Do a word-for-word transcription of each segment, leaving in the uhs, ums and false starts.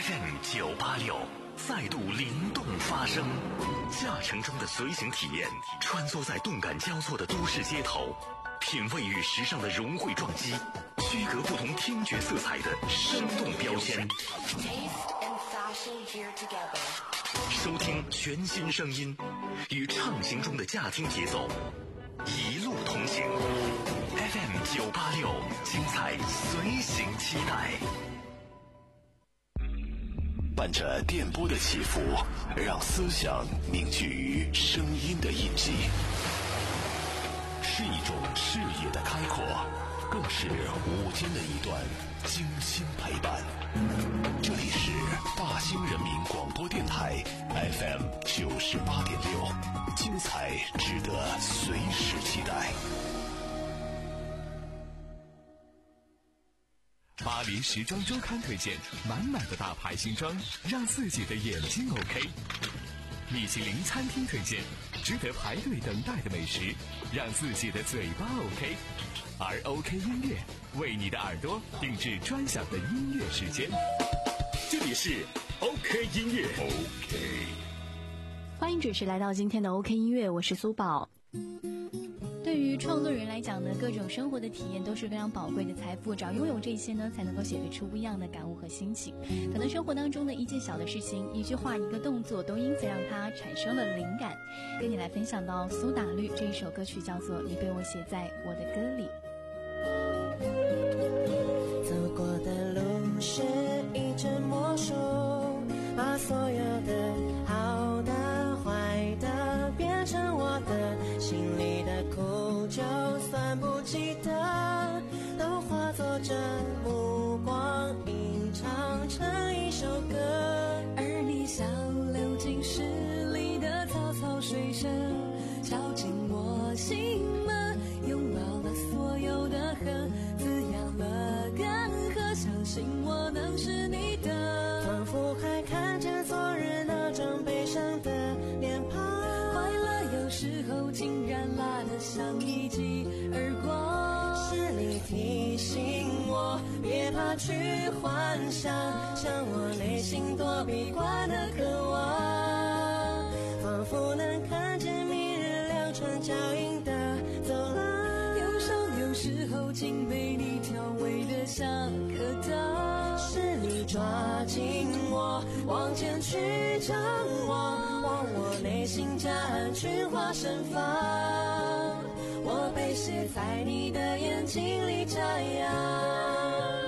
F M 九八六再度灵动发声，驾乘中的随行体验，穿梭在动感交错的都市街头，品味与时尚的融汇撞击，区隔不同听觉色彩的生动标签。收听全新声音，与畅行中的驾听节奏，一路同行。F M 九八六，精彩随行期待。伴着电波的起伏，让思想凝聚于声音的印记，是一种视野的开阔，更是午间的一段精心陪伴。这里是大兴人民广播电台 F M 九十八点六，精彩值得随时期待。 巴黎时装周刊推荐满满的大牌新装，让自己的眼睛 OK。米其林餐厅推荐值得排队等待的美食，让自己的嘴巴 OK。而 OK 音乐为你的耳朵定制专享的音乐时间，这里是 OK 音乐。 OK， 欢迎准时来到今天的 OK 音乐，我是苏宝。对于创作人来讲呢，各种生活的体验都是非常宝贵的财富，只要拥有这些呢，才能够写得出不一样的感悟和心情。可能生活当中的一件小的事情，一句话，一个动作，都因此让它产生了灵感。跟你来分享到苏打绿这一首歌曲，叫做《你被我写在我的歌里》。 走过的路是一阵魔术，把所有的好的坏的变成我的，心里的苦就算不记得，都化作这目光吟唱成一首歌。 而你像流进诗里的草草水声，敲进我心门，拥抱了所有的恨，滋养了干涸，相信我能是你的。 仿佛还看见昨日那张悲伤的脸庞， 快乐有时候竟然辣得像一记耳光。 是你提醒我别怕去幻想，像我内心躲避惯的渴望，仿佛能看见明日两串脚印的走廊。 忧伤有时候竟被你调味得像可当。 是你抓紧我往前去张望，望我内心夹岸群花盛放，我被写在你的眼睛里眨样。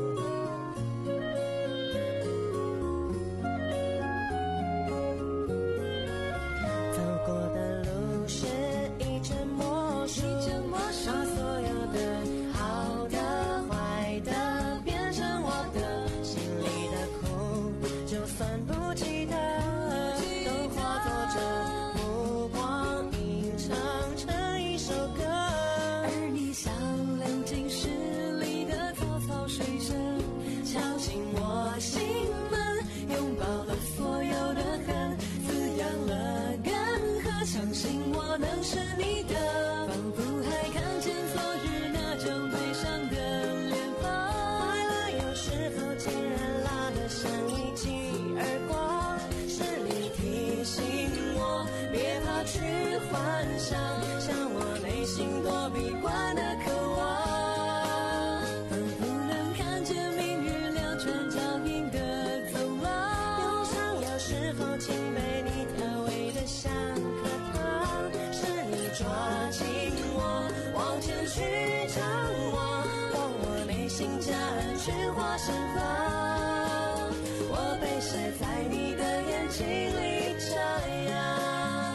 走过的路是一阵魔术，把所有的好的坏的变成我的，心里的苦就算不记得，都化作这目光吟唱成一首歌。 而你像流进诗里的草草水声，敲进我心门，拥抱了所有的恨，滋养了干涸，相信我能是你的。仿佛还看见昨日那张悲伤的脸庞， 快乐有时候竟然辣得像一记耳光。是你提醒我别怕去幻想，像我内心躲避惯的渴望， 仿佛能看见明日两串脚印的走廊。 忧伤有时候竟被你调味得像可糖，是你抓紧我往前去张望，望我内心夹岸群花盛放，我被写在你的眼睛里眨样。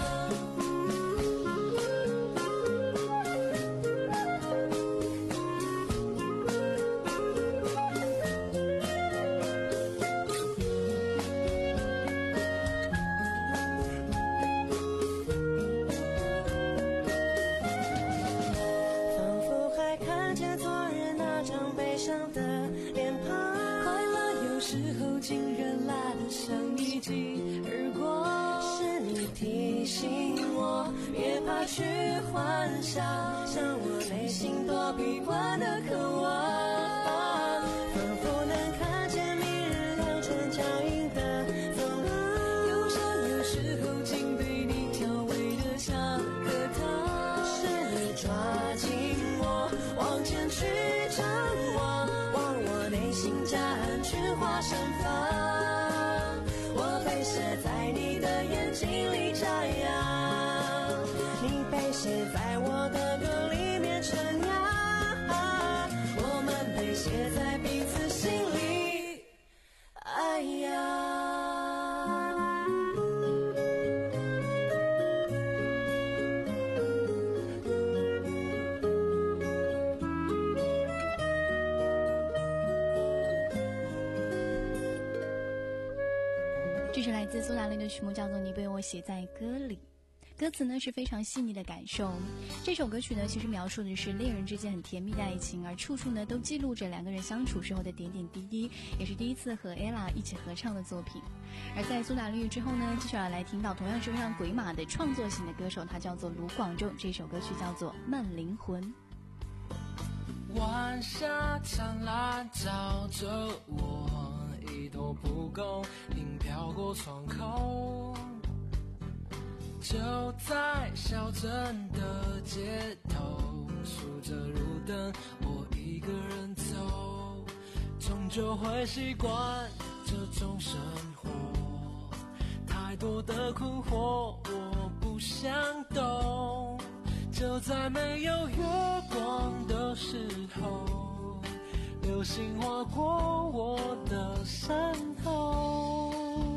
仿佛还看见昨日那张悲伤的脸庞， 快乐有时候竟然辣得像一记耳光。 是你提醒我别怕去幻想，像我内心躲避惯的渴望，仿佛能看见明日两串脚雪花盛放，我被写在你的眼睛里眨样，你被写在我的歌里面陈扬，我们被写在彼此心里，哎呀。 这是来自苏打绿的曲目，叫做《你被我写在歌里》。歌词呢是非常细腻的感受。这首歌曲呢其实描述的是恋人之间很甜蜜的爱情，而处处呢都记录着两个人相处时候的点点滴滴，也是第一次和 Ella 一起合唱的作品。而在苏打绿之后呢，接下来来听到同样是非常鬼马的创作型的歌手，他叫做卢广仲，这首歌曲叫做《慢灵魂》。 晚霞灿烂照着我，一朵蒲公英飘过窗口，就在小镇的街头，数着路灯，我一个人走，终究会习惯这种生活，太多的困惑我不想懂，就在没有月光的时候，流星划过我的身后，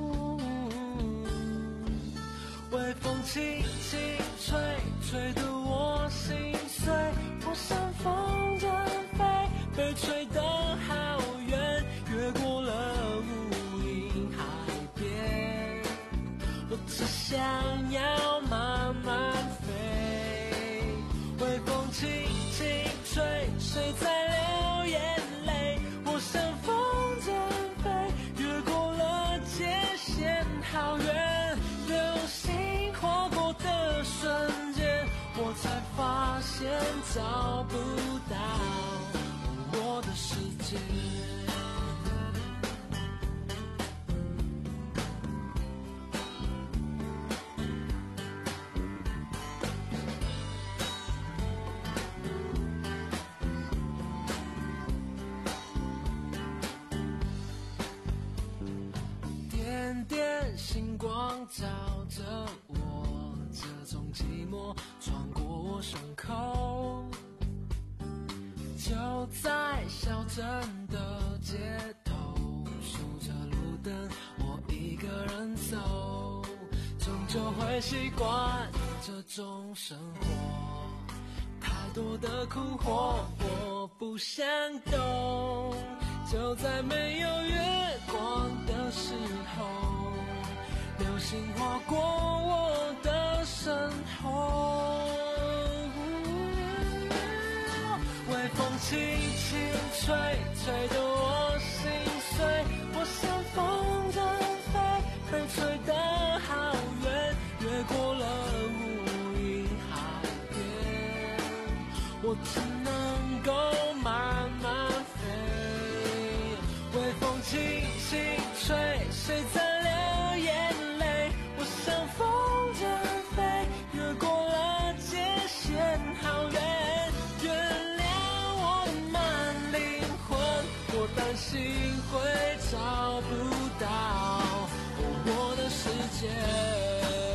微风轻轻吹，吹得我心碎，我像风筝飞，被吹得好远，越过了无垠海边，我只想要慢慢飞，微风轻轻吹，谁在流眼泪，我像风筝飞，越过了界限好远，流星划过的瞬间，我才发现找不到我的世界。点点星光照着我，这种寂寞穿过我胸口，就在小镇的街头，数着路灯，我一个人走，终究会习惯这种生活，太多的困惑我不想懂，就在没有月光的时候，流星划过我的身后，微风轻轻吹，吹得我心碎，我像风筝飞，被吹得好远，越过了无垠海边，我只能够慢慢飞，微风轻轻吹，谁在流眼泪，我像风筝飞，越过了界限好远，原谅我的慢灵魂，我担心会找不到我的世界。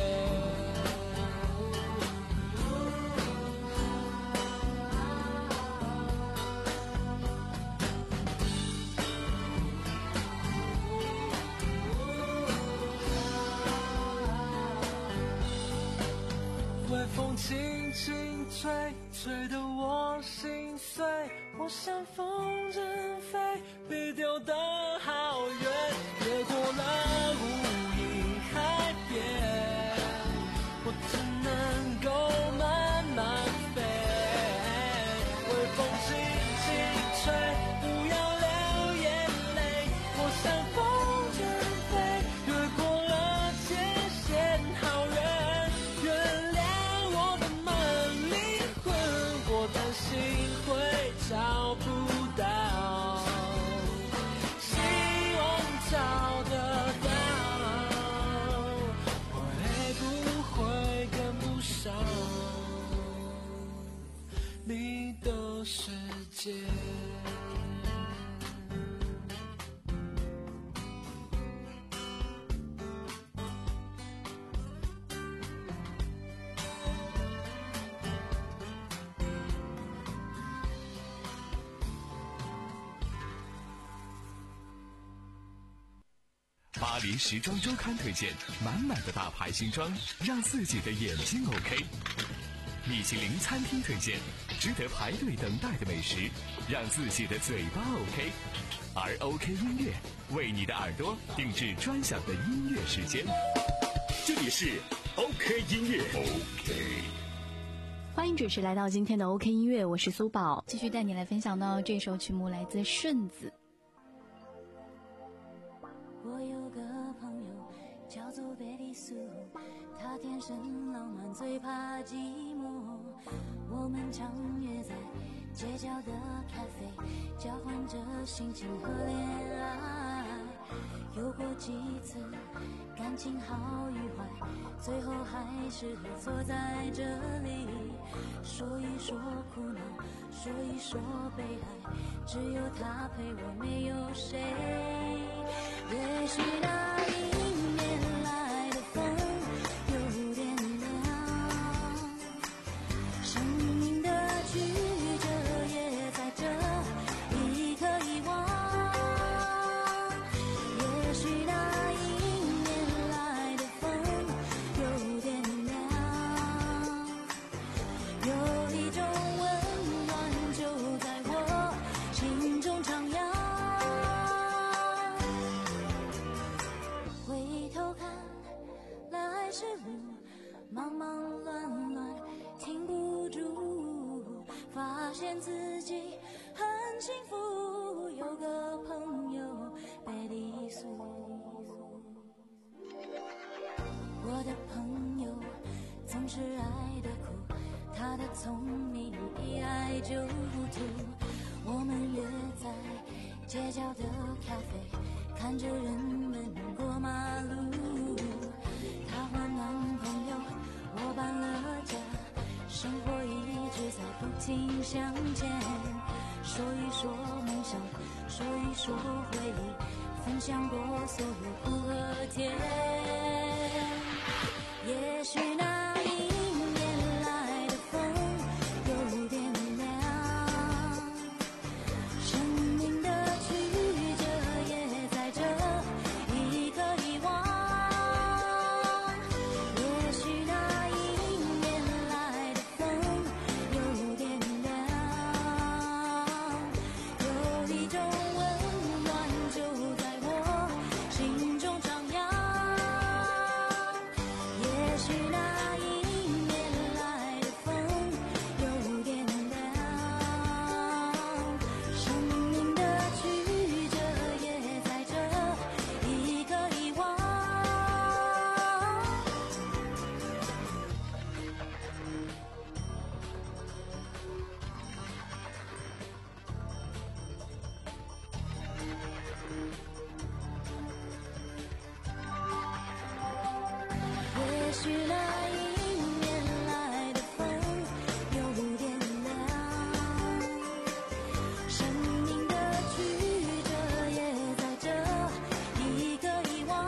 微风轻轻吹，吹得我心碎，我像风筝飞，被丢得好远，越过了无垠海边，我只能够慢慢飞，微风轻轻吹，不要流眼泪，我像风筝飞，越过了界限好远，原谅我担心会找不到，希望巴黎时装周刊推荐满满的大牌新装，让自己的眼睛 OK。米其林餐厅推荐值得排队等待的美食，让自己的嘴巴 OK。而 OK 音乐为你的耳朵定制专享的音乐时间，这里是 OK 音乐 OK。 欢迎准时来到今天的 OK 音乐，我是苏宝，继续带你来分享到这首曲目来自顺子。 我有个朋友叫做贝利苏，他天生浪漫，最怕寂寞。我们常约在街角的咖啡，交换着心情和恋爱。有过几次感情好与坏，最后还是坐在这里，说一说苦恼，说一说悲哀，只有他陪我，没有谁。也许那迎面来的风有点凉，生命的曲折也在这一刻遗忘。也许那迎面来的风有点凉，有一种温暖就在我心中徜徉。回头看来时路忙忙乱乱，停不住，发现自己很幸福，有个朋友贝利苏。我的朋友总是爱的苦，他的聪明一爱就糊涂。我们约在街角的咖啡，看着人们过马路。她换男朋友，我搬了家，生活一直在不停向前。说一说梦想，说一说回忆，分享过所有苦和甜。也许那迎面来的风有点凉，生命的曲折也在这一刻遗忘。也许那迎面来的风有点凉，有一种温暖就在我心中徜徉。也许那迎面来的风有点凉，生命的曲折也在这一刻遗忘。也许那迎面来的风有点凉，生命的曲折也在这一刻遗忘。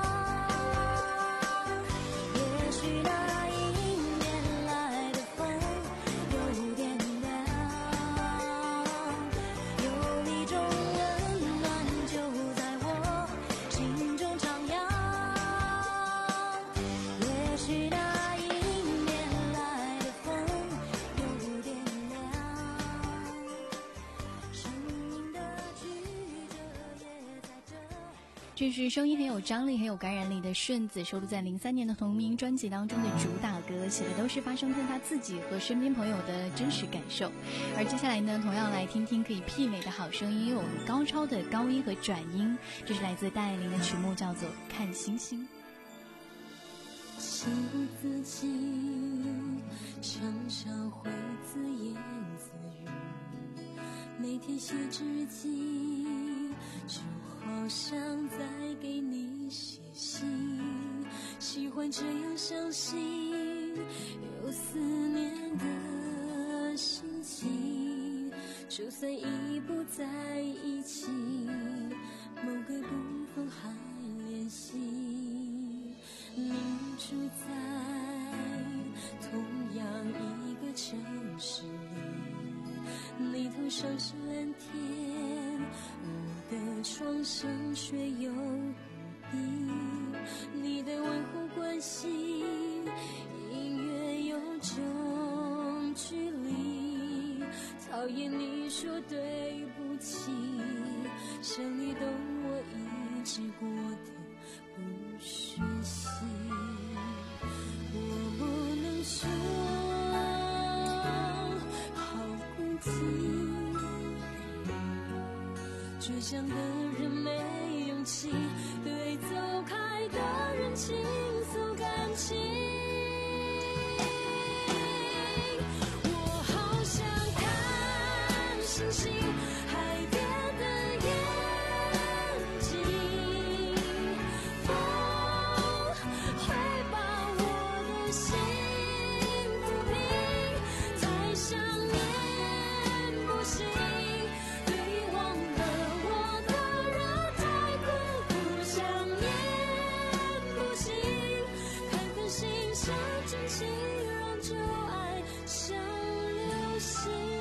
也许那迎面来的风有点凉，有一种温暖就在我心中徜徉。也许那迎面来的风有点凉，生命的曲折也在这。 这是声音很有张力很有感染力的顺子，收录在零三年的同名专辑当中的主打歌，写的都是发生在他自己和身边朋友的真实感受。而接下来呢，同样来听听可以媲美的好声音，有很高超的高音和转音，这是来自戴爱玲的曲目，叫做《看星星》。 情不自禁，常常会自言自语，每天写日记，就好像在给你写信。喜欢这样相信，有思念的心情，就算已不在一起，某个部分还联系。你住在同样一个城市里，你头上是蓝天，我的窗上却有雨滴。 关系，音乐有种距离，讨厌你说对不起，想你懂我一直过的不学习，我不能说好孤寂，倔强的人没勇气对走开的人倾诉感情，我好想看星星，海边的眼睛，风会把我的心抚平，再想念不行，对忘了我的人太苦苦想念不行，看看星下真情，让旧爱像流星。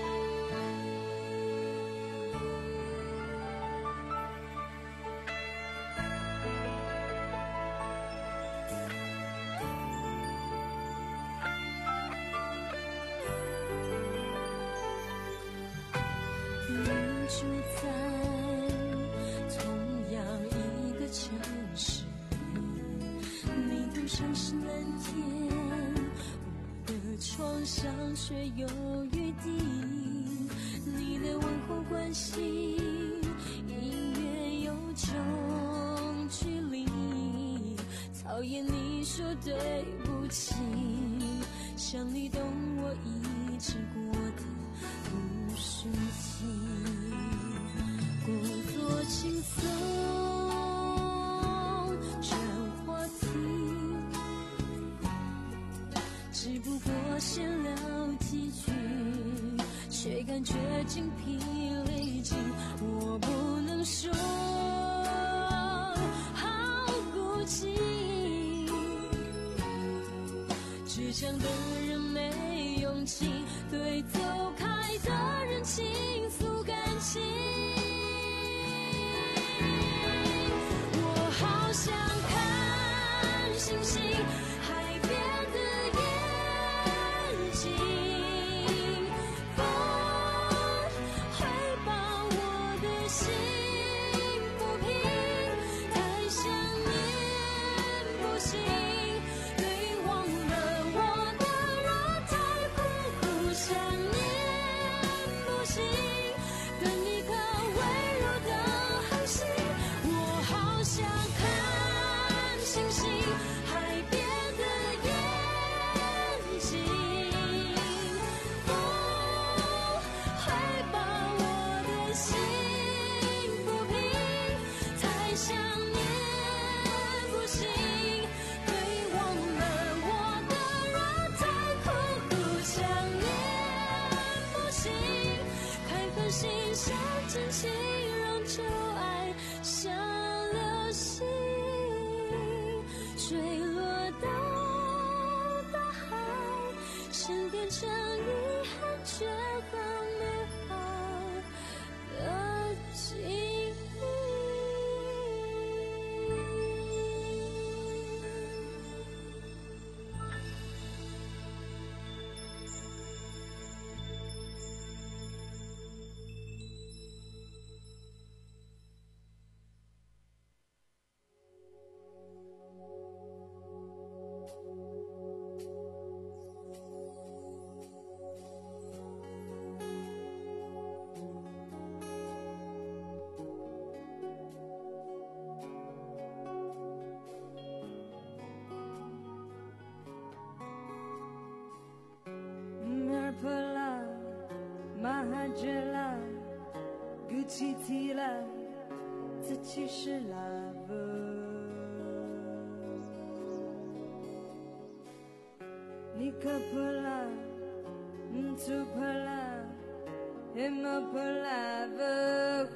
你住在同样一个城市，你头上是蓝天，我的床上却有雨滴，你的问候关心，音乐有种距离，讨厌你说对不起，想你懂我一直过的不熟悉，故作轻松转话题，只不过闲聊几句，却感觉精疲力尽，我不能说好孤寂，倔强的人没勇气对走开的人倾诉感情，我好想看星星，海边的眼睛，风会把我的心抚平，太想念不行，对忘了我的人太苦苦想念不行，等一颗微弱的恒星，我好想看星星，海边的眼睛，风会把我的心抚平，太想念不行，对忘了我的人太苦苦想念不行，开颗心下真情，让旧爱像流星坠落到大海，沉淀成遗憾却很美好的记忆。 Marpala, Mahajala, Guchitila, 自己是 love。 Nikapala, Mtupala, Himapala,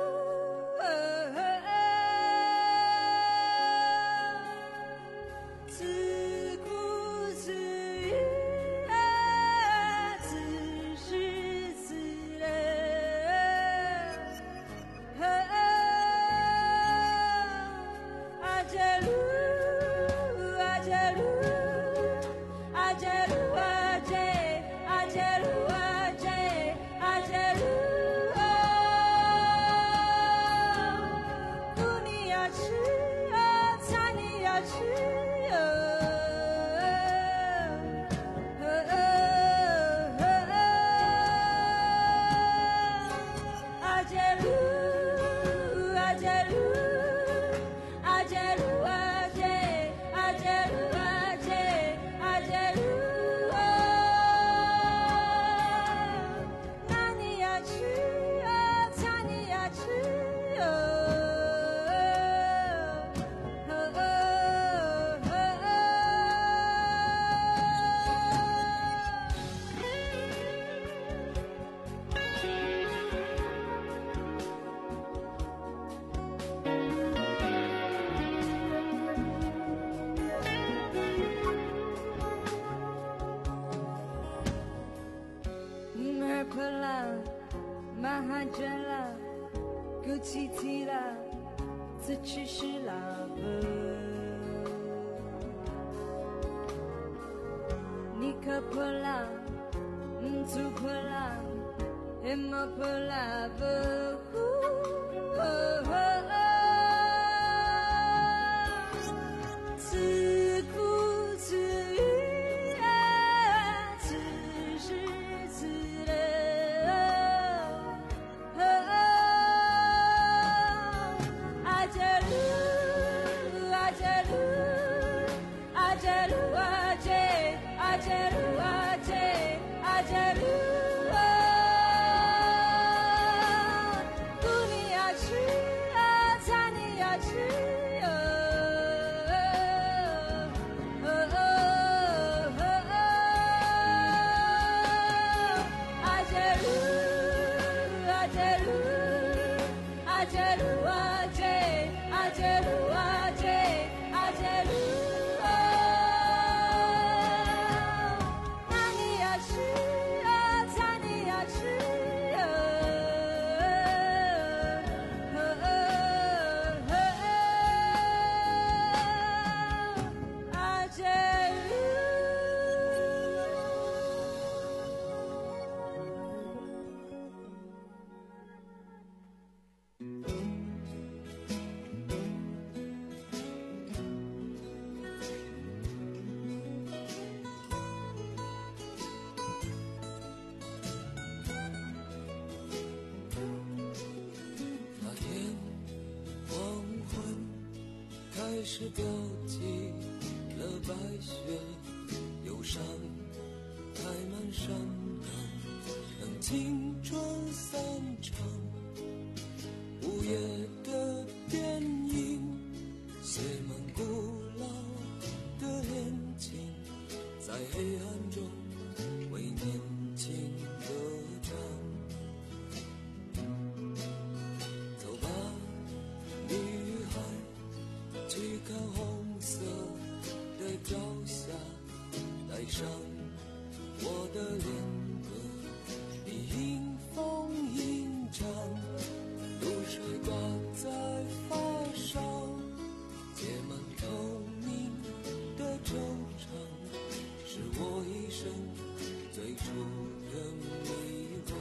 自顾自语，自是自然。阿加鲁，阿要去哦。自去是拉布，你可破啦，嗯，做破啦，也莫破啦不。自顾自语啊，自是自乐。 是标记了白雪，忧伤开满山岗，让青春散场。午夜的电影写满古老的恋情，在黑暗中为年轻歌唱。走吧，女孩，去看红色的朝霞，带上我的恋歌，你迎风吟唱，露水挂在发梢，结满透明的惆怅，是我一生最初的迷惘。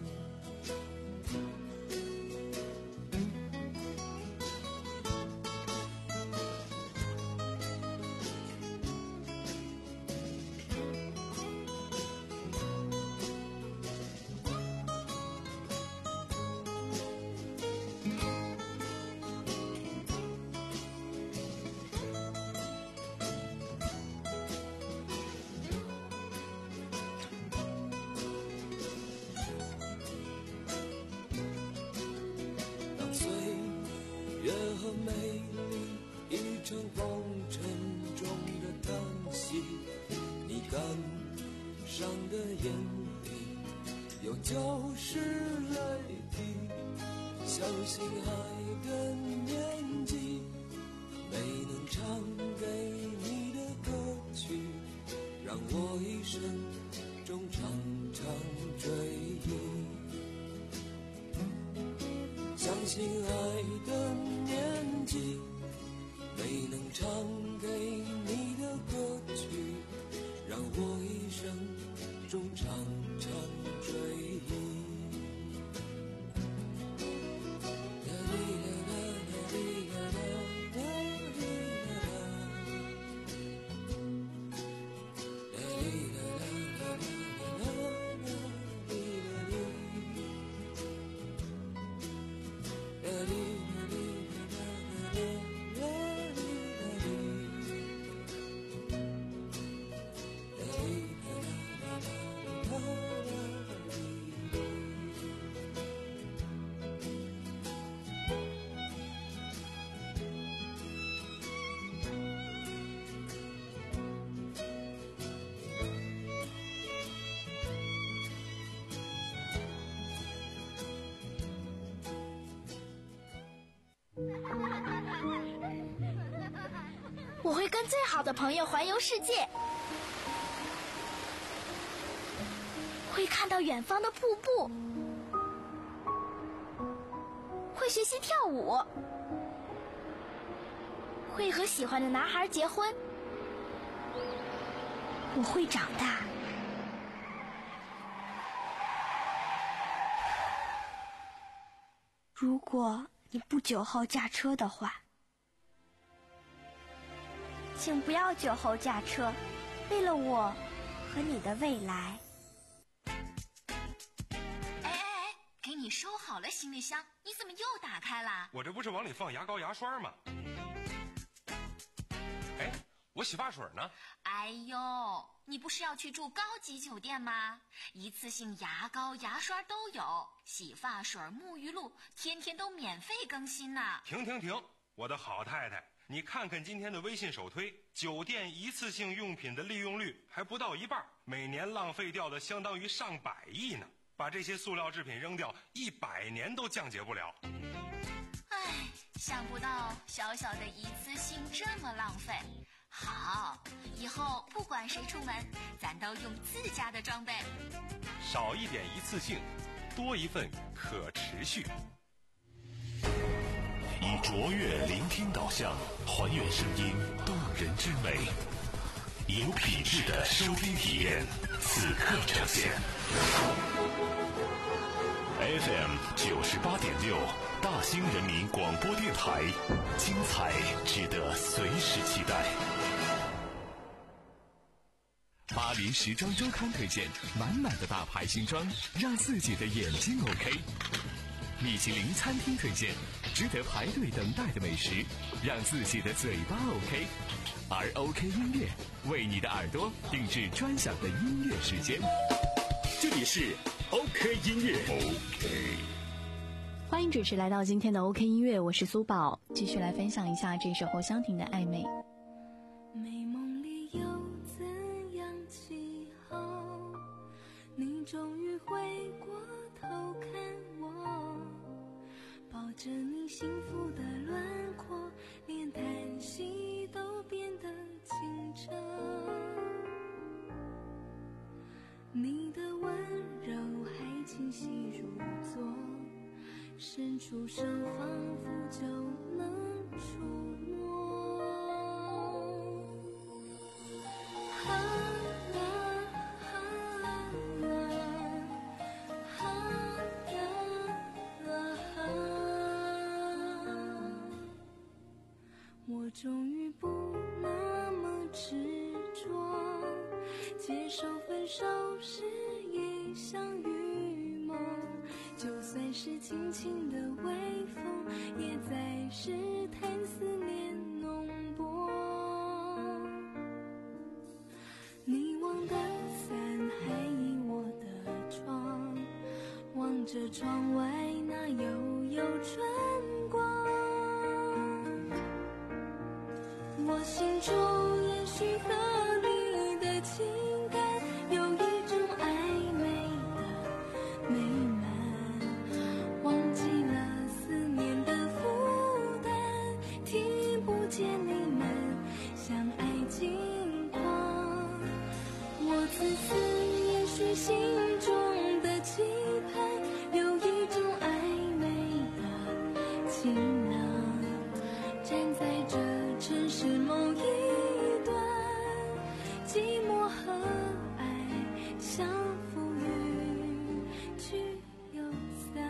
月和美丽已成红尘中的叹息，你感伤的眼里有旧时泪滴，像心爱的年纪，没能唱给你的歌曲，让我一生中常常追忆，像心爱的年纪，没能唱给你的歌曲，让我一生中常常追忆。 我会跟最好的朋友环游世界，会看到远方的瀑布，会学习跳舞，会和喜欢的男孩结婚。我会长大。如果你不酒后驾车的话，请不要酒后驾车，为了我和你的未来。 哎哎哎，给你收好了行李箱，你怎么又打开了？ 我这不是往里放牙膏牙刷吗？哎，我洗发水呢？ 哎呦，你不是要去住高级酒店吗？一次性牙膏牙刷都有，洗发水沐浴露天天都免费更新呢。 停停停，我的好太太，你看看今天的微信首推，酒店一次性用品的利用率还不到一半，每年浪费掉的相当于上百亿呢。把这些塑料制品扔掉，一百年都降解不了。 唉，想不到小小的一次性这么浪费。好，以后不管谁出门，咱都用自家的装备。 少一点一次性，多一份可持续。 以卓越聆听导向，还原声音动人之美，有品质的收听体验，此刻呈现。F M 九十八点六，大兴人民广播电台，精彩值得随时期待。 巴黎时装周刊推荐满满的大牌新装，让自己的眼睛 OK。米其林餐厅推荐值得排队等待的美食，让自己的嘴巴 OK。而 OK 音乐为你的耳朵定制专享的音乐时间。这里是 OK 音乐 OK。 欢迎准时来到今天的 OK 音乐，我是苏宝，继续来分享一下这首侯湘婷的《暧昧》。 美梦里有怎样记号？你终于回过头看我，抱着你幸福的轮廓，连叹息都变得清澈。你的温柔还清晰如昨，伸出手仿佛就能触摸。啊啊啊啊啊啊啊！我终于不那么执着，接受分手是一场雨梦，就算是轻轻的微风，也在试探思念浓薄。你忘的伞还倚我的窗，望着窗外那悠悠春光。我心中也许和你的情感有一种暧昧的美满，忘记了思念的负担，听不见你们相爱近况。我自私也许心中的期盼有一种暧昧的情囊，站在这城市某一端，寂寞和爱相扶与聚又散。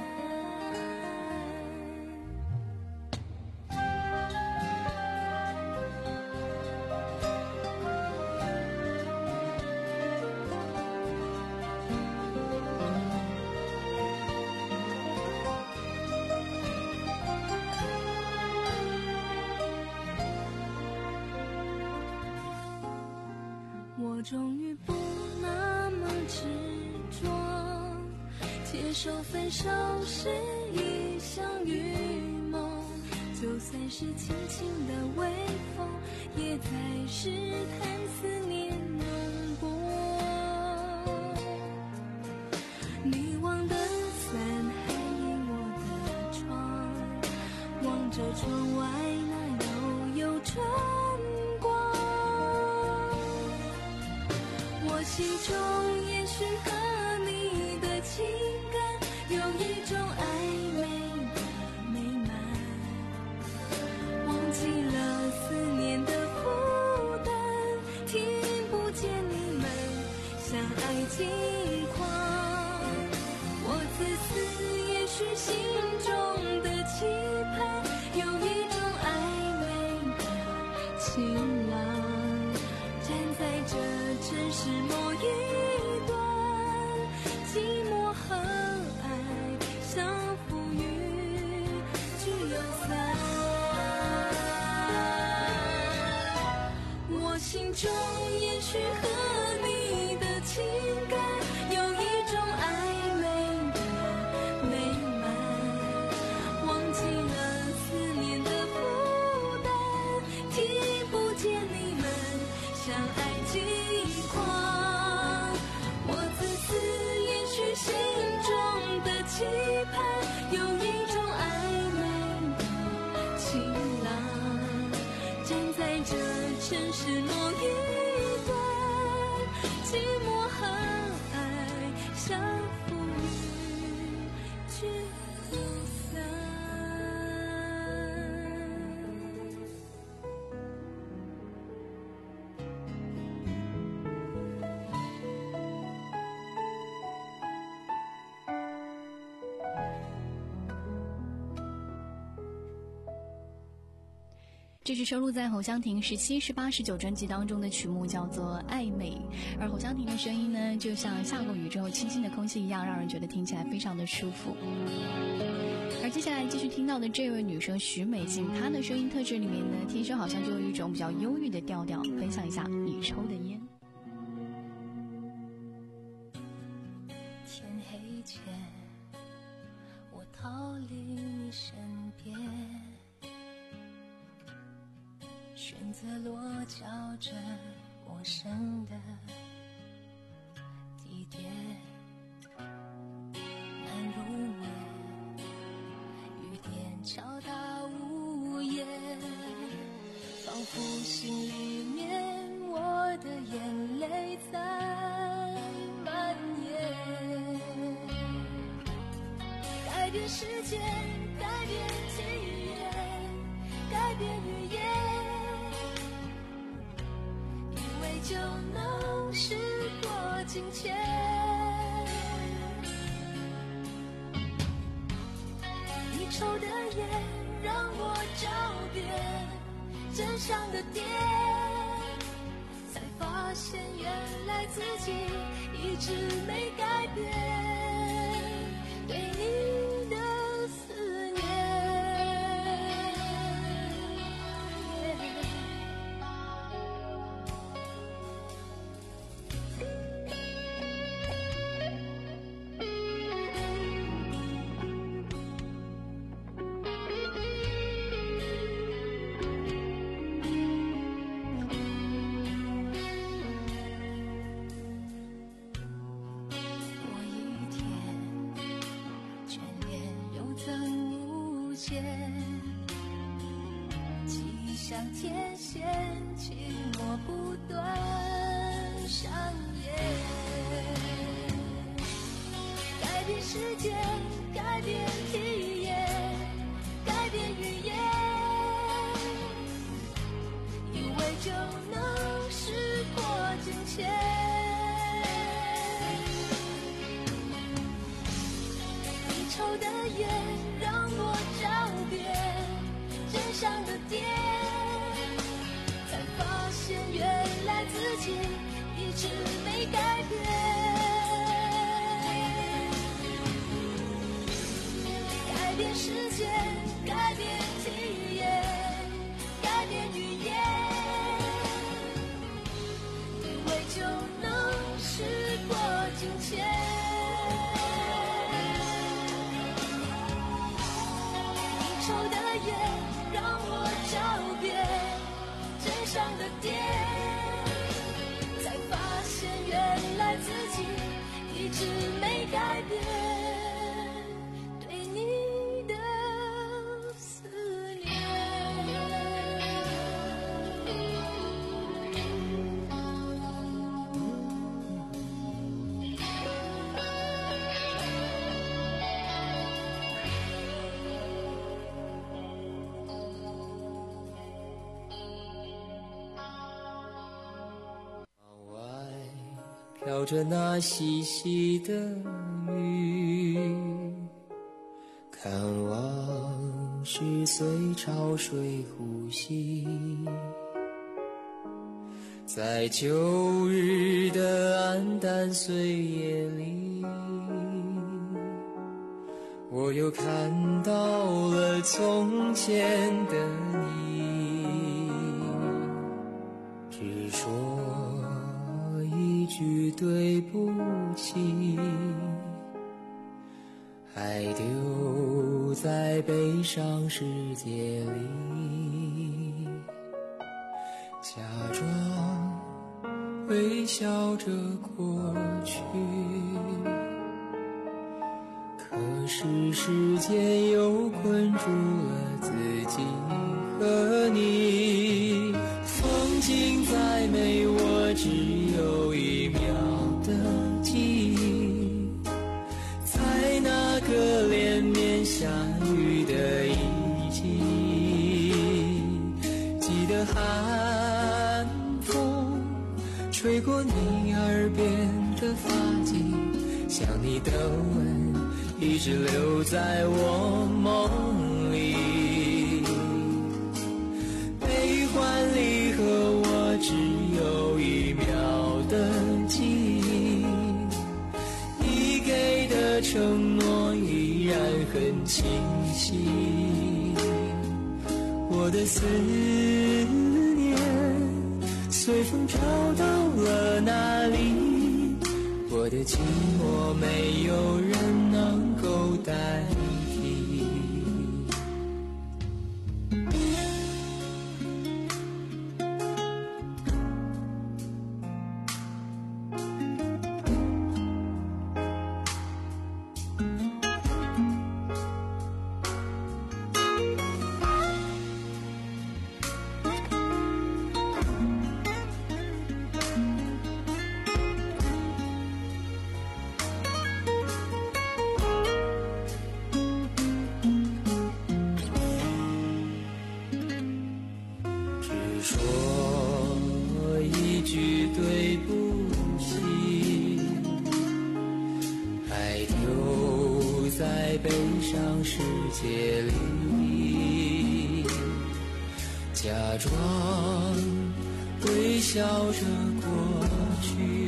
我终于不那么执着，接受分手是一场雨梦，就算是轻轻的微风，也在试探思念浓薄。你忘的伞还倚我的窗，望着窗外那悠悠春轻狂。我自私，也许心中的期盼有一种暧昧的晴朗，站在这城市某一端，寂寞和爱相扶于聚又散。我心中也许和你的情感有一种暧昧的美满，忘记了思念的负担，听不见你们相爱极狂。我自私，也许心中的期盼有一种暧昧的晴朗，站在这城市某一端，寂寞和爱相扶于聚又散。 这是收录在侯湘婷十七、十八、十九专辑当中的曲目，叫做《暧昧》。而侯湘婷的声音呢，就像下过雨之后清新的空气一样，让人觉得听起来非常的舒服。而接下来继续听到的这位女生许美静，她的声音特质里面呢，天生好像就有一种比较忧郁的调调。分享一下你抽的烟。 天黑前，我逃离你身边，选择落脚这陌生的地点，难入眠，雨点敲打屋檐，仿佛心里面我的眼泪在蔓延，改变世界，改变体验，改变语言，就能时过境迁。你抽的烟让我找遍真相的点，才发现原来自己一直没改变对你的思念。记下天线，寂寞不断上演，改变世界，改变体验，改变语言，以为就能时过境迁。你抽的烟让我找遍真相的点，才发现原来自己一直没改变。改变世界，改变体飘着那细细的雨，看往事随潮水呼吸。在旧日的黯淡岁月里，我又看到了从前的你，只说一句对不起，还丢在悲伤世界里，假装微笑着过去，可是时间又困住了自己和你。风景再美，我只有一秒的记忆，在那个连绵下雨的雨季，记得寒风吹过你耳边的发髻，想你的吻一直留在我梦里。悲欢离合我只有一秒的记忆，你给的承诺依然很清晰，我的思念随风飘到了哪里，我的寂寞没有人能够代替。世界里，假装微笑着过去，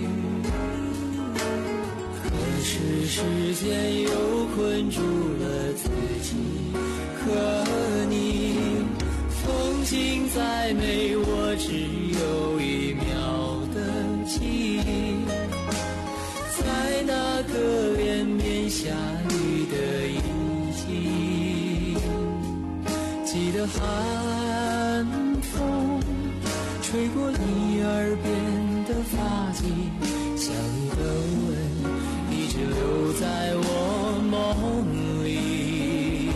可是时间又困住了自己和你。风景再美，我只有一秒的记忆，在那个连绵下雨的雨季，记得寒风吹过你耳边的发髻，像你的吻一直留在我梦里。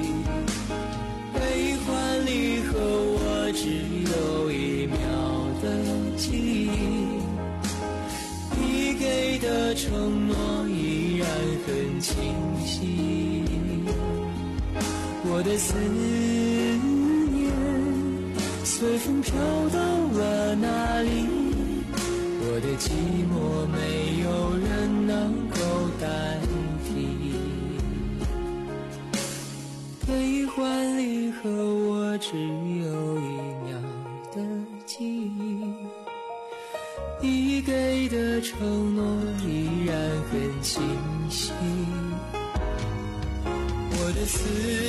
悲欢离合我只有一秒的记忆，你给的承诺依然很清晰，我的思念随风飘到了哪里，我的寂寞没有人能够代替。悲欢离合我只有一秒的记忆，你给的承诺依然很清晰，我的思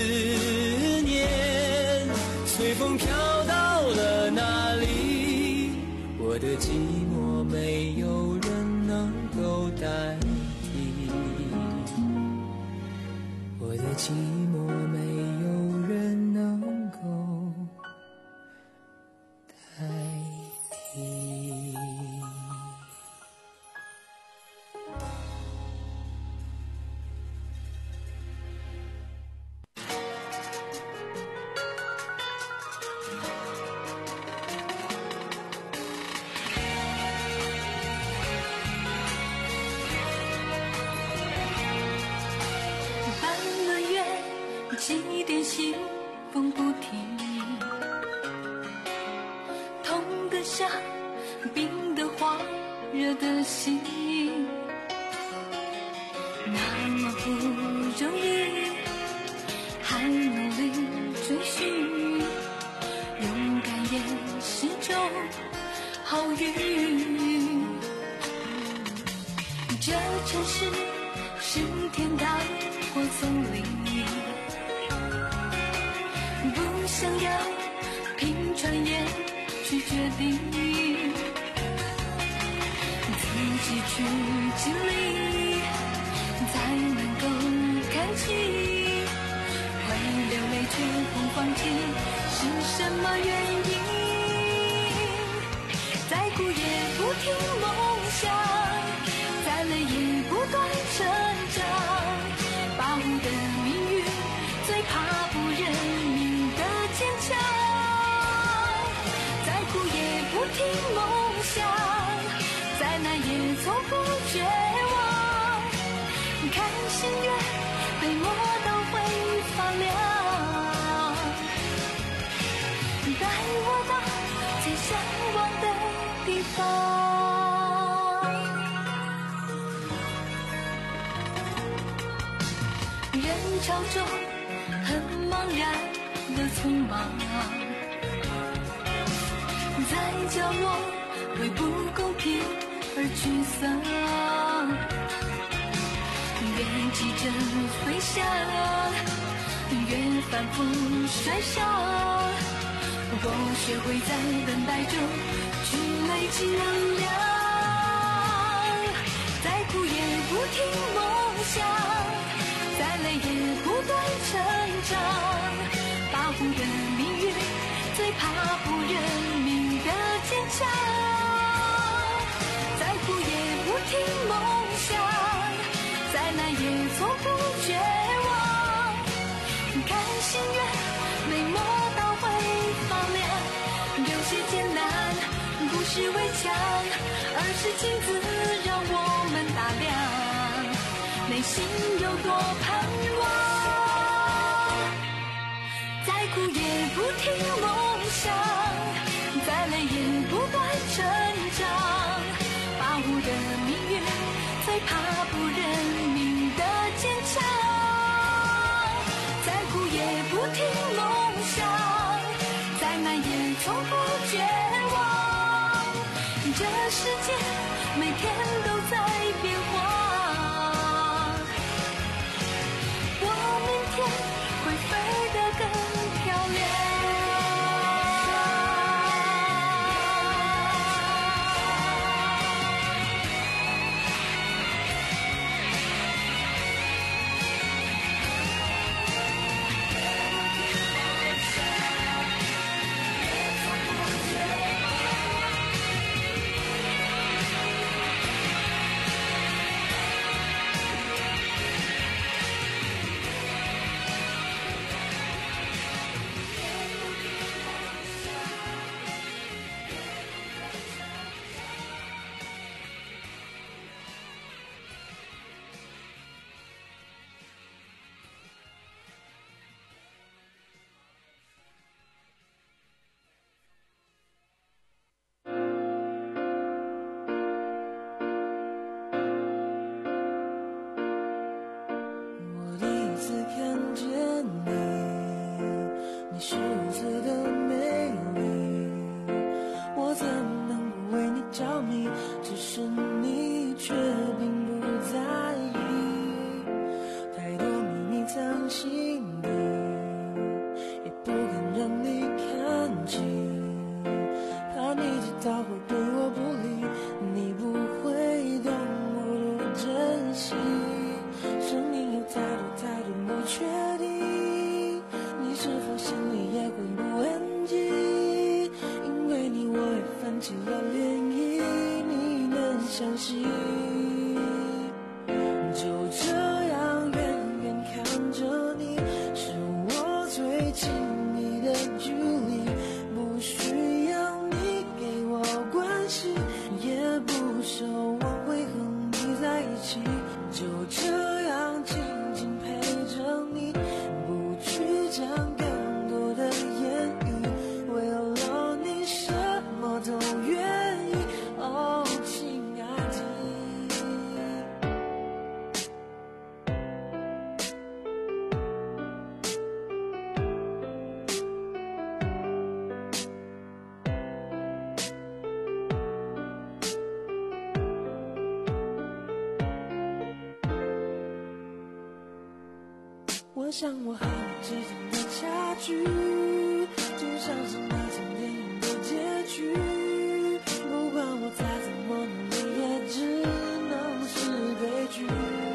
念随风飘到了哪里，我的寂寞没有人能够代替，我的寂寞没有人能够代替。 几点西风不停，痛得像冰的花，人热的心，那么不容易，还努力追寻，勇敢也是种好运。这城市是天堂或丛林，不想要凭传言去决定，自己去经历才能够看清，会流泪却不放弃是什么原因。再苦也不停梦想，再累也不断成长，把握的命运最怕不认命的坚强。再苦也不停梦想，再难也从不绝望，看心愿被磨到会发亮，带我到最向往的地方。人潮中很茫然的匆忙，在角落为不公平而沮丧，越急着飞翔，越反复摔伤，不够学会在等待中去累积能量。再苦也不停梦想，再累也不断成长，把握的命运最怕不认命的坚强。再苦也不停梦想，再难也从不绝望，看心愿没磨到会发亮。有些艰难不是围墙，而是镜子让我们打量内心有多盼望。再苦也不停梦想，再累也不断成长，把握的命运最怕不认命的坚强。再苦也不停梦想，再难也从不绝望，这世界每天都在变化，会飞得更漂亮。 为了你什么都愿意，哦，亲爱像我和你之间的差距，就像是那场电影的结局。不管我再怎么努力，也只能是悲剧。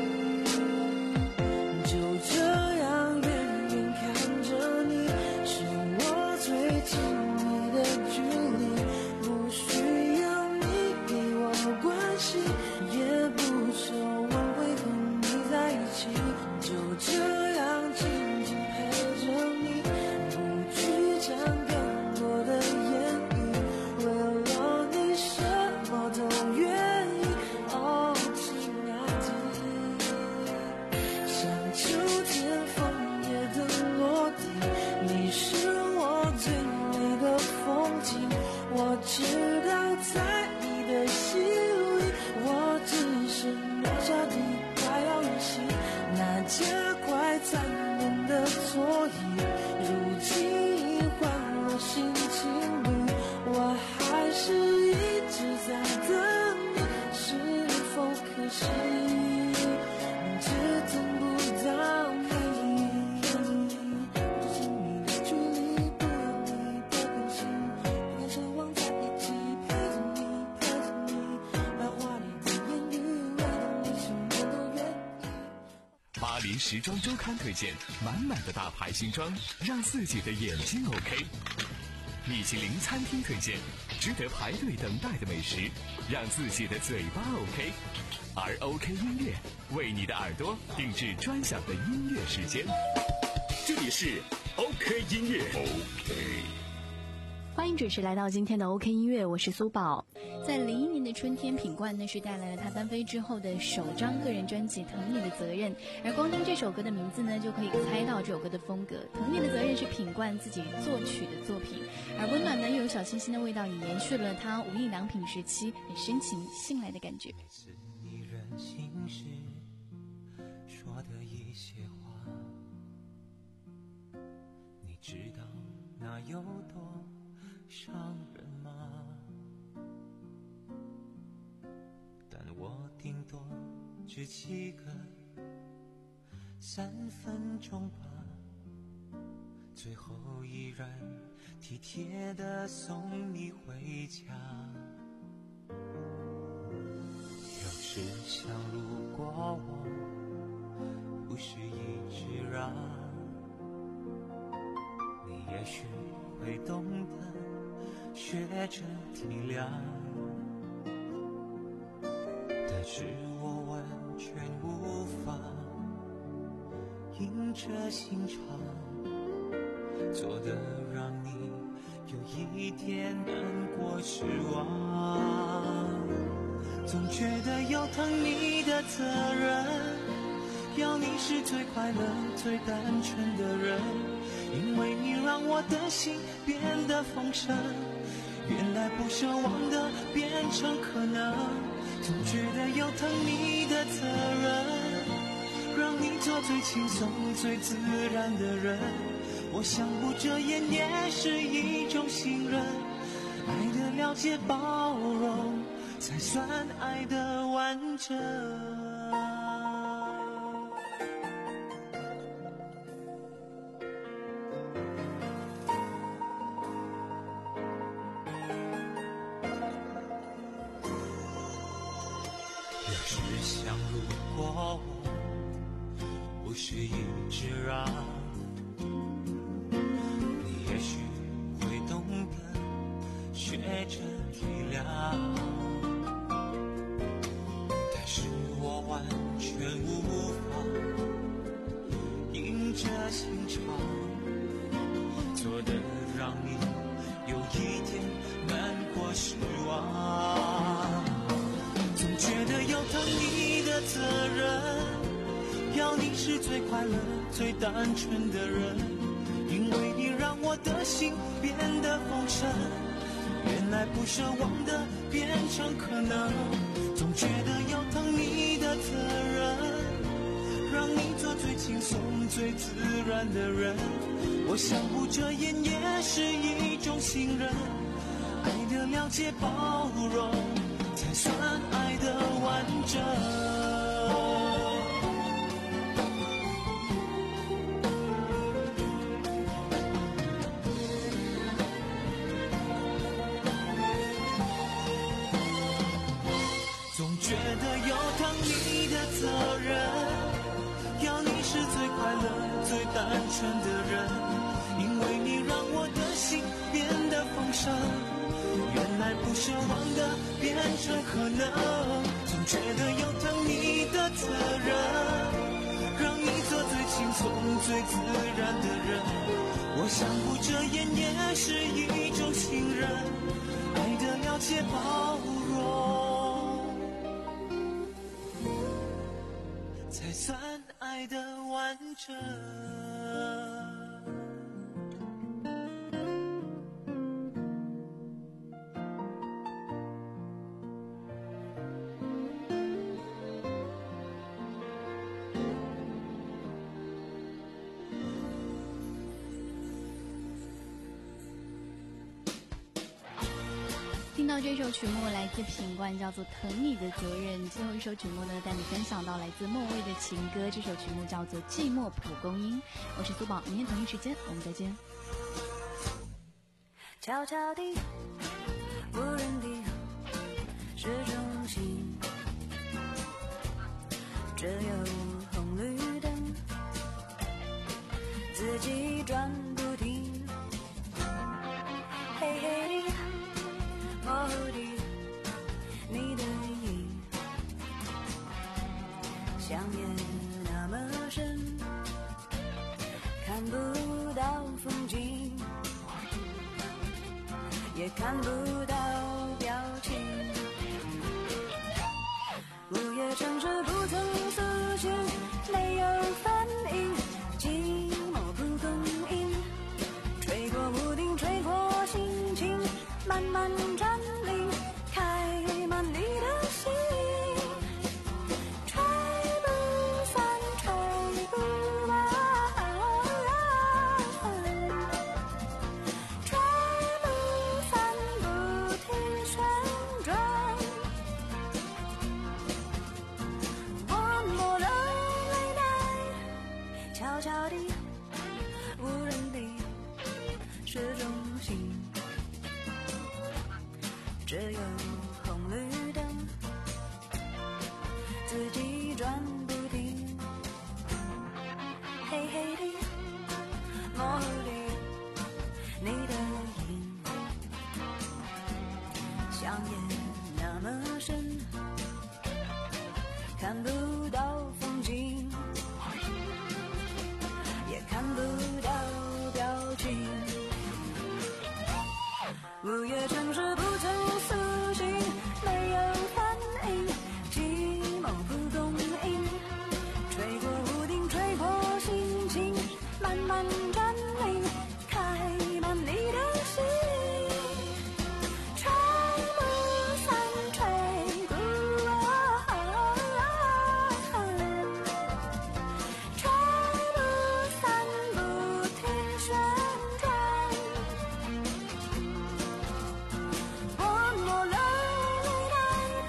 就这样远远看着你，是我最亲密的距离。不需要你给我关心，也不奢望会和你在一起。就这样静静陪着你，不去讲更多的言语，为了你什么都愿意。哦，亲爱的，像秋天枫叶的落地，你是我最美的风景。我知道在你的心里，我只是渺小的快要窒息。那加快残忍的座椅，如今已换了新情侣。我还是一直在等你，是否可惜？只等不到你，不亲密的距离，不要你的更新，别奢望在一起，陪着你，陪着你，把华丽的言语，为了你什么都愿意。 巴黎时装周刊推荐满满的大牌新装，让自己的眼睛 OK。米其林餐厅推荐值得排队等待的美食，让自己的嘴巴 OK。而 OK 音乐为你的耳朵定制专享的音乐时间。这里是 OK 音乐 OK。 欢迎准时来到今天的 OK 音乐，我是苏宝。在零一年的春天，品冠呢是带来了他单飞之后的首张个人专辑《疼你的责任》，而光听这首歌的名字呢，就可以猜到这首歌的风格。《疼你的责任》是品冠自己作曲的作品，而温暖呢又有小清新的味道，也延续了他无印良品时期很深情信赖的感觉。 每次你任性时说的一些话，你知道那有多伤人吗？但我顶多只记个三分钟吧，最后依然体贴地送你回家。有时想如果我不是一直让，你也许会懂得学着体谅，但是我完全无法硬着心肠，做得让你有一点难过失望。总觉得有疼你的责任，要你是最快乐最单纯的人，因为你让我的心变得丰盛，原来不奢望的变成可能。总觉得有疼你的责任，让你做最轻松最自然的人，我相不遮掩也是一种信任，爱的了解包容才算爱的完整。有时想如果我不是一直让，你也许会懂得学着体谅，但是我完全无法硬着心肠，做得让你有一点难过失望。总觉得有疼你的责任，要你是最快乐最单纯的人，因为你让我的心变得丰盛，原来不奢望的变成可能。总觉得有疼你的责任，让你做最轻松最自然的人，我相不遮掩也是一种信任，爱的了解包容才算爱的完整。 全的人，因为你让我的心变得丰盛。原来不奢望的变成可能，总觉得有疼你的责任，让你做最轻松最自然的人。我想不遮掩也是一种信任，爱的了解包容，才算爱的完整。 听到这首曲目来自品冠，叫做《疼你的责任》。最后一首曲目呢，带你分享到来自莫蔚的情歌，这首曲目叫做《寂寞蒲公英》。我是苏宝，明天同一时间我们再见。 悄悄地，无人的市中心，只有红绿灯，自己转不停，黑黑的，模糊的你的影，想也那么深，看不到风景，也看不到表情。午夜城市不曾苏醒，没有反应，寂寞蒲公英，吹过屋顶，吹过心情，慢慢占领，开满你的心，吹不散，吹不完，吹不散，不停旋转。One more lonely night， 悄悄地，无人的市中心，只有红绿灯，自己转不停，黑黑的，模糊的你的影，想也那么深，看不到风景，也看不到表情。午夜城市不曾苏醒，没有反应，寂寞蒲公英，吹过屋顶，吹过心情，慢慢占领，开满你的心，吹不散，吹不完，吹不散，不停旋转。One more lonely night，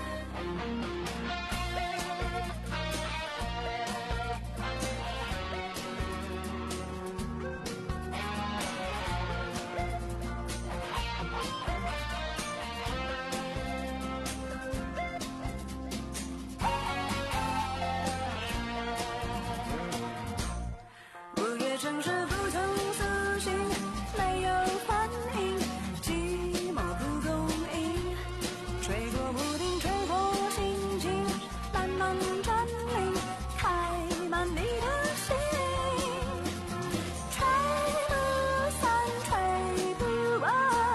午夜城市不曾苏醒，没有反应，寂寞蒲公英，吹过屋顶，吹过心情，慢慢占领，开满你的心，吹不散，吹不完，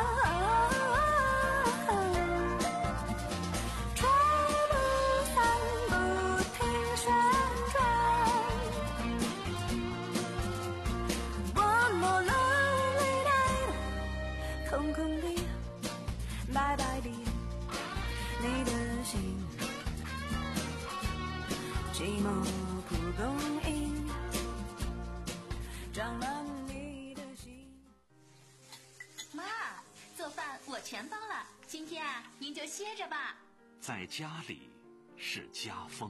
吹不散，不停旋转。One more lonely night， 空空的，白白的，你的心，寂寞蒲公英，长满你的心。 妈，做饭我全包了，今天啊，您就歇着吧。 在家里是家风，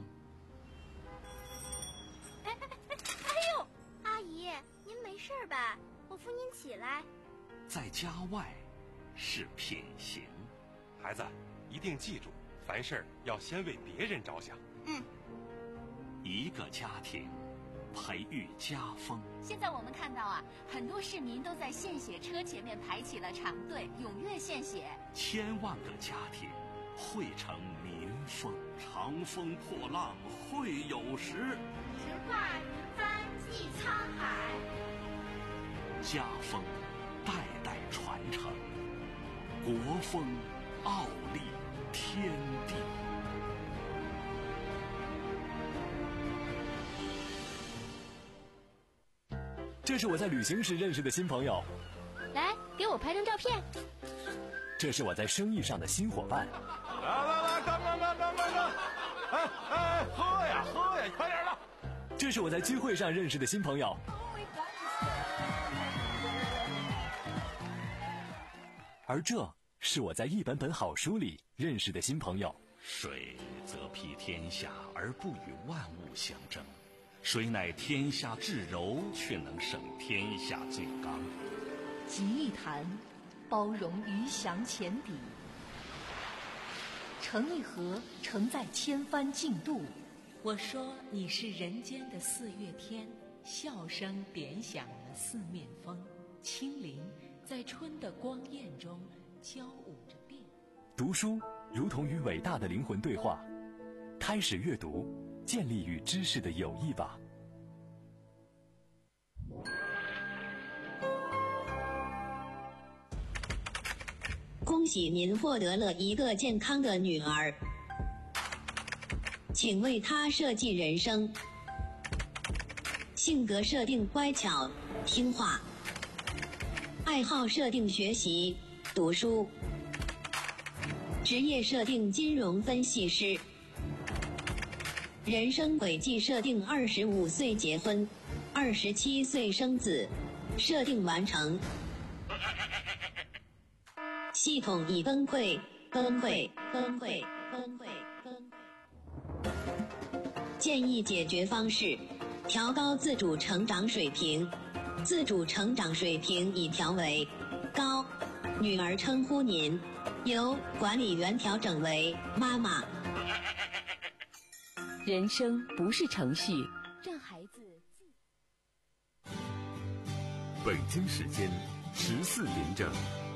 哎哎哎哎呦，阿姨，您没事吧？我扶您起来。 在家外是品行。 孩子，一定记住，凡事要先为别人着想。 嗯。 一个家庭培育家风。 现在我们看到啊，很多市民都在献血车前面排起了长队，踊跃献血。 千万个家庭汇成民风，长风破浪会有时。 直挂云帆济沧海。 家风代代传承，国风傲立天地。 这是我在旅行时认识的新朋友， 来给我拍张照片。 这是我在生意上的新伙伴。 来来来，干干干干干干！哎哎，喝呀喝呀，快点的！ 这是我在聚会上认识的新朋友。而这是我在一本本好书里认识的新朋友。 水则披天下而不与万物相争，水乃天下至柔，却能胜天下最刚。 集一坛，包容鱼翔浅底；盛一盒，承载千帆竞渡。 我说你是人间的四月天，笑声点响了四面风，清灵在春的光艳中交舞着变。 读书如同与伟大的灵魂对话，开始阅读，建立与知识的友谊吧。 恭喜您获得了一个健康的女儿，请为她设计人生。性格设定乖巧听话，爱好设定学习读书，职业设定金融分析师，人生轨迹设定二十五岁结婚，二十七岁生子，设定完成。系统已崩溃，崩溃，崩溃，崩溃，崩溃。建议解决方式：调高自主成长水平。自主成长水平已调为高。女儿称呼您，由管理员调整为妈妈。 人生不是程序， 让孩子。 北京时间十四点整。